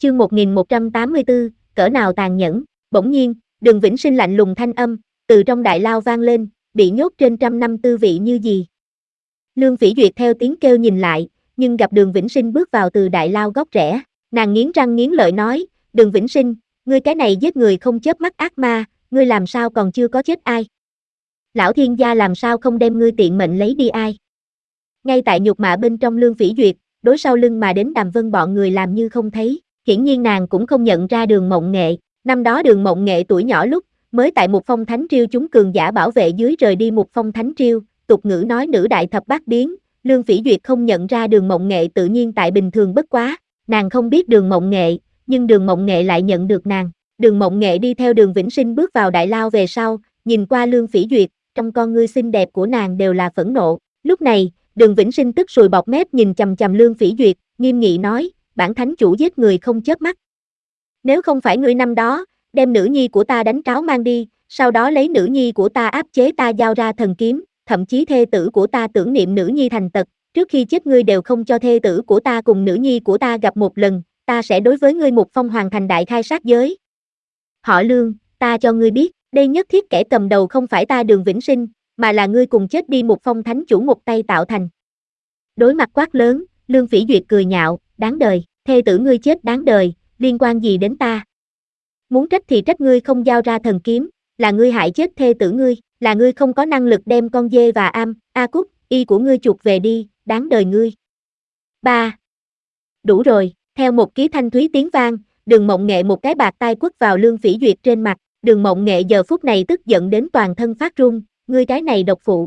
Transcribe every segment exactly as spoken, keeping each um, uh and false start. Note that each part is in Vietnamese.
Chương một nghìn một trăm tám mươi tư, cỡ nào tàn nhẫn. Bỗng nhiên, Đường Vĩnh Sinh lạnh lùng thanh âm từ trong đại lao vang lên, bị nhốt trên trăm năm tư vị như gì. Lương Phỉ Duyệt theo tiếng kêu nhìn lại, nhưng gặp Đường Vĩnh Sinh bước vào từ đại lao góc rẽ, nàng nghiến răng nghiến lợi nói, Đường Vĩnh Sinh, ngươi cái này giết người không chớp mắt ác ma, ngươi làm sao còn chưa có chết ai? Lão thiên gia làm sao không đem ngươi tiện mệnh lấy đi ai? Ngay tại nhục mạ bên trong Lương Phỉ Duyệt, đối sau lưng mà đến Đàm Vân bọn người làm như không thấy, hiển nhiên nàng cũng không nhận ra Đường Mộng Nghệ, năm đó Đường Mộng Nghệ tuổi nhỏ lúc, mới tại Mục Phong Thánh Triêu chúng cường giả bảo vệ dưới rời đi Mục Phong Thánh Triêu, tục ngữ nói nữ đại thập bát biến, Lương Phỉ Duyệt không nhận ra Đường Mộng Nghệ tự nhiên tại bình thường bất quá, nàng không biết Đường Mộng Nghệ, nhưng Đường Mộng Nghệ lại nhận được nàng. Đường Mộng Nghệ đi theo Đường Vĩnh Sinh bước vào đại lao về sau, nhìn qua Lương Phỉ Duyệt, trong con ngươi xinh đẹp của nàng đều là phẫn nộ. Lúc này, Đường Vĩnh Sinh tức sùi bọt mép nhìn chằm chằm Lương Phỉ Duyệt, nghiêm nghị nói, bản thánh chủ giết người không chớp mắt. Nếu không phải ngươi năm đó, đem nữ nhi của ta đánh tráo mang đi, sau đó lấy nữ nhi của ta áp chế ta giao ra thần kiếm, thậm chí thê tử của ta tưởng niệm nữ nhi thành tật, trước khi chết ngươi đều không cho thê tử của ta cùng nữ nhi của ta gặp một lần, ta sẽ đối với ngươi Mục Phong hoàn thành đại khai sát giới. Họ Lương, ta cho ngươi biết, đây nhất thiết kẻ cầm đầu không phải ta Đường Vĩnh Sinh, mà là ngươi cùng chết đi Mục Phong thánh chủ một tay tạo thành. Đối mặt quát lớn, Lương Phỉ Duyệt cười nhạo, đáng đời, thê tử ngươi chết đáng đời, liên quan gì đến ta? Muốn trách thì trách ngươi không giao ra thần kiếm, là ngươi hại chết thê tử ngươi, là ngươi không có năng lực đem con dê và am, a cúc, y của ngươi chuộc về đi, đáng đời ngươi. ba. Đủ rồi, theo một ký thanh thúy tiếng vang, Đường Mộng Nghệ một cái bạt tai quất vào Lương Phỉ Duyệt trên mặt, Đường Mộng Nghệ giờ phút này tức giận đến toàn thân phát run, ngươi cái này độc phụ.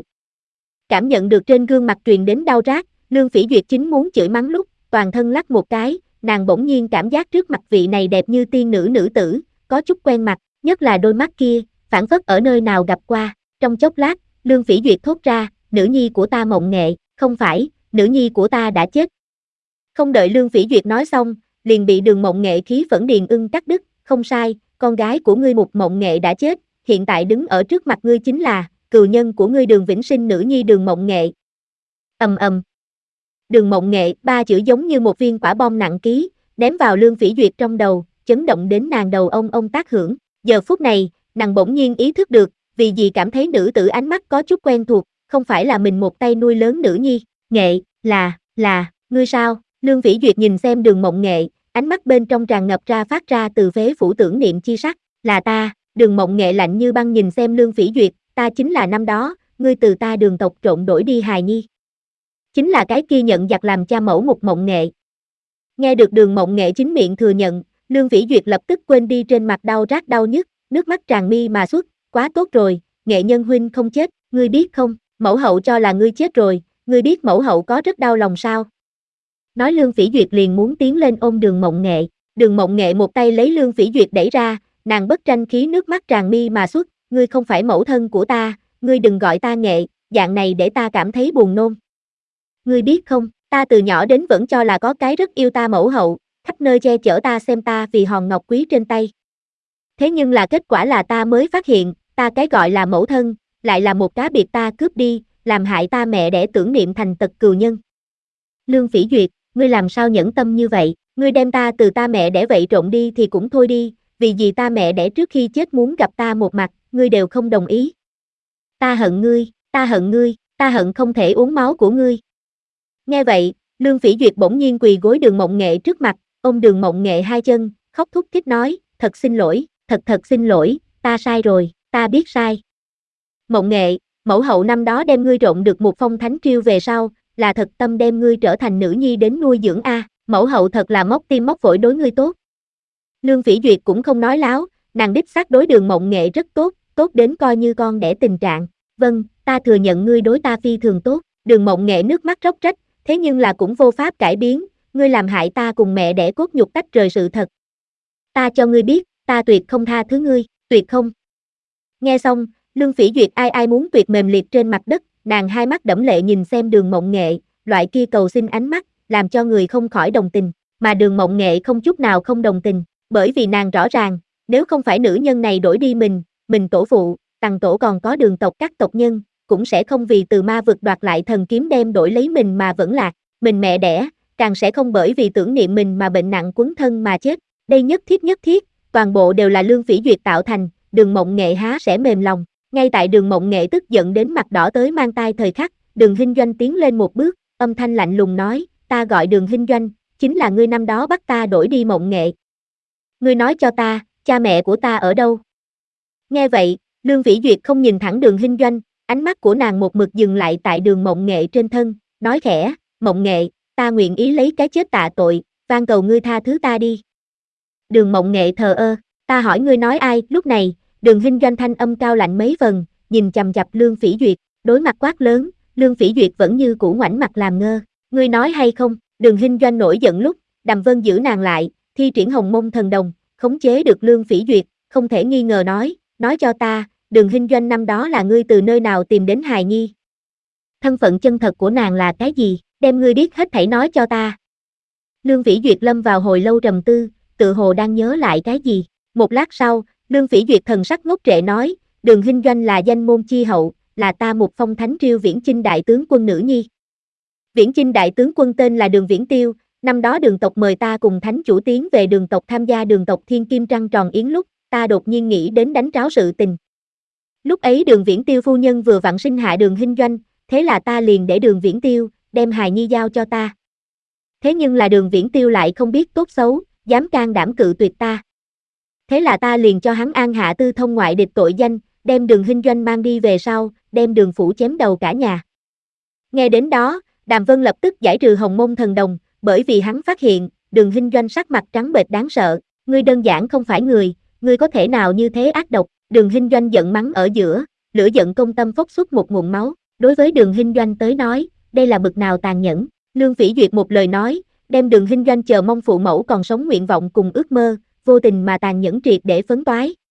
Cảm nhận được trên gương mặt truyền đến đau rát, Lương Phỉ Duyệt chính muốn chửi mắng lúc, toàn thân lắc một cái, nàng bỗng nhiên cảm giác trước mặt vị này đẹp như tiên nữ nữ tử, có chút quen mặt, nhất là đôi mắt kia, phảng phất ở nơi nào gặp qua. Trong chốc lát, Lương Phỉ Duyệt thốt ra, nữ nhi của ta Mộng Nghệ, không phải, nữ nhi của ta đã chết. Không đợi Lương Phỉ Duyệt nói xong, liền bị Đường Mộng Nghệ khí phẫn điền ưng cắt đứt, không sai, con gái của ngươi Mục Mộng Nghệ đã chết, hiện tại đứng ở trước mặt ngươi chính là cừu nhân của ngươi Đường Vĩnh Sinh nữ nhi Đường Mộng Nghệ. Ầm ầm. Đường Mộng Nghệ, ba chữ giống như một viên quả bom nặng ký, ném vào Lương Phỉ Duyệt trong đầu, chấn động đến nàng đầu ông ông tác hưởng. Giờ phút này, nàng bỗng nhiên ý thức được, vì gì cảm thấy nữ tử ánh mắt có chút quen thuộc, không phải là mình một tay nuôi lớn nữ nhi, Nghệ, là, là, ngươi sao? Lương Phỉ Duyệt nhìn xem Đường Mộng Nghệ, ánh mắt bên trong tràn ngập ra phát ra từ phế phủ tưởng niệm chi sắc, là ta. Đường Mộng Nghệ lạnh như băng nhìn xem Lương Phỉ Duyệt, ta chính là năm đó, ngươi từ ta Đường tộc trộn đổi đi hài nhi. Chính là cái kia nhận giặc làm cha mẫu Mục Mộng Nghệ. Nghe được Đường Mộng Nghệ chính miệng thừa nhận, Lương Phỉ Duyệt lập tức quên đi trên mặt đau rát đau nhức, nước mắt tràn mi mà xuất, quá tốt rồi, Nghệ nhân huynh không chết, ngươi biết không, mẫu hậu cho là ngươi chết rồi, ngươi biết mẫu hậu có rất đau lòng sao? Nói Lương Phỉ Duyệt liền muốn tiến lên ôm Đường Mộng Nghệ, Đường Mộng Nghệ một tay lấy Lương Phỉ Duyệt đẩy ra, nàng bất tranh khí nước mắt tràn mi mà xuất, ngươi không phải mẫu thân của ta, ngươi đừng gọi ta Nghệ, dạng này để ta cảm thấy buồn nôn. Ngươi biết không, ta từ nhỏ đến vẫn cho là có cái rất yêu ta mẫu hậu, khắp nơi che chở ta xem ta vì hòn ngọc quý trên tay. Thế nhưng là kết quả là ta mới phát hiện, ta cái gọi là mẫu thân, lại là một cá biệt ta cướp đi, làm hại ta mẹ đẻ tưởng niệm thành tật cừu nhân. Lương Phỉ Duyệt, ngươi làm sao nhẫn tâm như vậy, ngươi đem ta từ ta mẹ đẻ vậy trộn đi thì cũng thôi đi, vì gì ta mẹ đẻ trước khi chết muốn gặp ta một mặt, ngươi đều không đồng ý. Ta hận ngươi, ta hận ngươi, ta hận không thể uống máu của ngươi. Nghe vậy, Lương Phỉ Duyệt bỗng nhiên quỳ gối Đường Mộng Nghệ trước mặt, ôm Đường Mộng Nghệ hai chân, khóc thút thít nói, thật xin lỗi, thật thật xin lỗi, ta sai rồi, ta biết sai. Mộng Nghệ, mẫu hậu năm đó đem ngươi trộn được Mục Phong thánh triêu về sau, là thật tâm đem ngươi trở thành nữ nhi đến nuôi dưỡng a, mẫu hậu thật là móc tim móc phổi đối ngươi tốt. Lương Phỉ Duyệt cũng không nói láo, nàng đích xác đối Đường Mộng Nghệ rất tốt, tốt đến coi như con đẻ tình trạng. Vâng, ta thừa nhận ngươi đối ta phi thường tốt. Đường Mộng Nghệ nước mắt róc rách, thế nhưng là cũng vô pháp cải biến, ngươi làm hại ta cùng mẹ đẻ cốt nhục tách rời sự thật. Ta cho ngươi biết, ta tuyệt không tha thứ ngươi, tuyệt không. Nghe xong, Lương Phỉ Duyệt ai ai muốn tuyệt mềm liệt trên mặt đất, nàng hai mắt đẫm lệ nhìn xem Đường Mộng Nghệ, loại kia cầu xin ánh mắt, làm cho người không khỏi đồng tình, mà Đường Mộng Nghệ không chút nào không đồng tình, bởi vì nàng rõ ràng, nếu không phải nữ nhân này đổi đi mình, mình tổ phụ, Tằng tổ còn có Đường tộc các tộc nhân, cũng sẽ không vì từ ma vực đoạt lại thần kiếm đem đổi lấy mình mà vẫn lạc, mình mẹ đẻ, càng sẽ không bởi vì tưởng niệm mình mà bệnh nặng quấn thân mà chết. Đây nhất thiết nhất thiết, toàn bộ đều là Lương Phỉ Duyệt tạo thành, Đường Mộng Nghệ há sẽ mềm lòng. Ngay tại Đường Mộng Nghệ tức giận đến mặt đỏ tới mang tai thời khắc, Đường Hinh Doanh tiến lên một bước, âm thanh lạnh lùng nói, ta gọi Đường Hinh Doanh, chính là ngươi năm đó bắt ta đổi đi Mộng Nghệ. Ngươi nói cho ta, cha mẹ của ta ở đâu? Nghe vậy, Lương Phỉ Duyệt không nhìn thẳng Đường Hinh Doanh, ánh mắt của nàng một mực dừng lại tại Đường Mộng Nghệ trên thân, nói khẽ, Mộng Nghệ, ta nguyện ý lấy cái chết tạ tội, van cầu ngươi tha thứ ta đi. Đường Mộng Nghệ thờ ơ, ta hỏi ngươi nói ai? Lúc này, Đường Hinh Doanh thanh âm cao lạnh mấy phần, nhìn chằm chằm Lương Phỉ Duyệt, đối mặt quát lớn, Lương Phỉ Duyệt vẫn như cũ ngoảnh mặt làm ngơ, ngươi nói hay không? Đường Hinh Doanh nổi giận lúc, Đàm Vân giữ nàng lại, thi triển Hồng Mông Thần Đồng, khống chế được Lương Phỉ Duyệt, không thể nghi ngờ nói, nói cho ta, Đường Hinh Doanh năm đó là ngươi từ nơi nào tìm đến hài nhi? Thân phận chân thật của nàng là cái gì? Đem ngươi biết hết thảy nói cho ta. Lương Phỉ Duyệt lâm vào hồi lâu trầm tư, tự hồ đang nhớ lại cái gì. Một lát sau, Lương Phỉ Duyệt thần sắc ngốc trệ nói, Đường Hinh Doanh là danh môn chi hậu, là ta một phong thánh triều Viễn Chinh đại tướng quân nữ nhi. Viễn Chinh đại tướng quân tên là Đường Viễn Tiêu, năm đó Đường tộc mời ta cùng thánh chủ tiến về Đường tộc tham gia Đường tộc Thiên Kim Trăng Tròn Yến lúc, ta đột nhiên nghĩ đến đánh tráo sự tình. Lúc ấy Đường Viễn Tiêu phu nhân vừa vặn sinh hạ Đường Hinh Doanh, thế là ta liền để Đường Viễn Tiêu đem hài nhi giao cho ta. Thế nhưng là Đường Viễn Tiêu lại không biết tốt xấu, dám can đảm cự tuyệt ta. Thế là ta liền cho hắn an hạ tư thông ngoại địch tội danh, đem Đường Hinh Doanh mang đi về sau, đem Đường phủ chém đầu cả nhà. Nghe đến đó, Đàm Vân lập tức giải trừ Hồng Mông Thần Đồng, bởi vì hắn phát hiện, Đường Hinh Doanh sắc mặt trắng bệch đáng sợ, ngươi đơn giản không phải người, ngươi có thể nào như thế ác độc? Đường Hinh Doanh giận mắng ở giữa, lửa giận công tâm phốc xuất một nguồn máu, đối với Đường Hinh Doanh tới nói, đây là bực nào tàn nhẫn. Lương Phỉ Duyệt một lời nói, đem Đường Hinh Doanh chờ mong phụ mẫu còn sống nguyện vọng cùng ước mơ, vô tình mà tàn nhẫn triệt để phấn toái.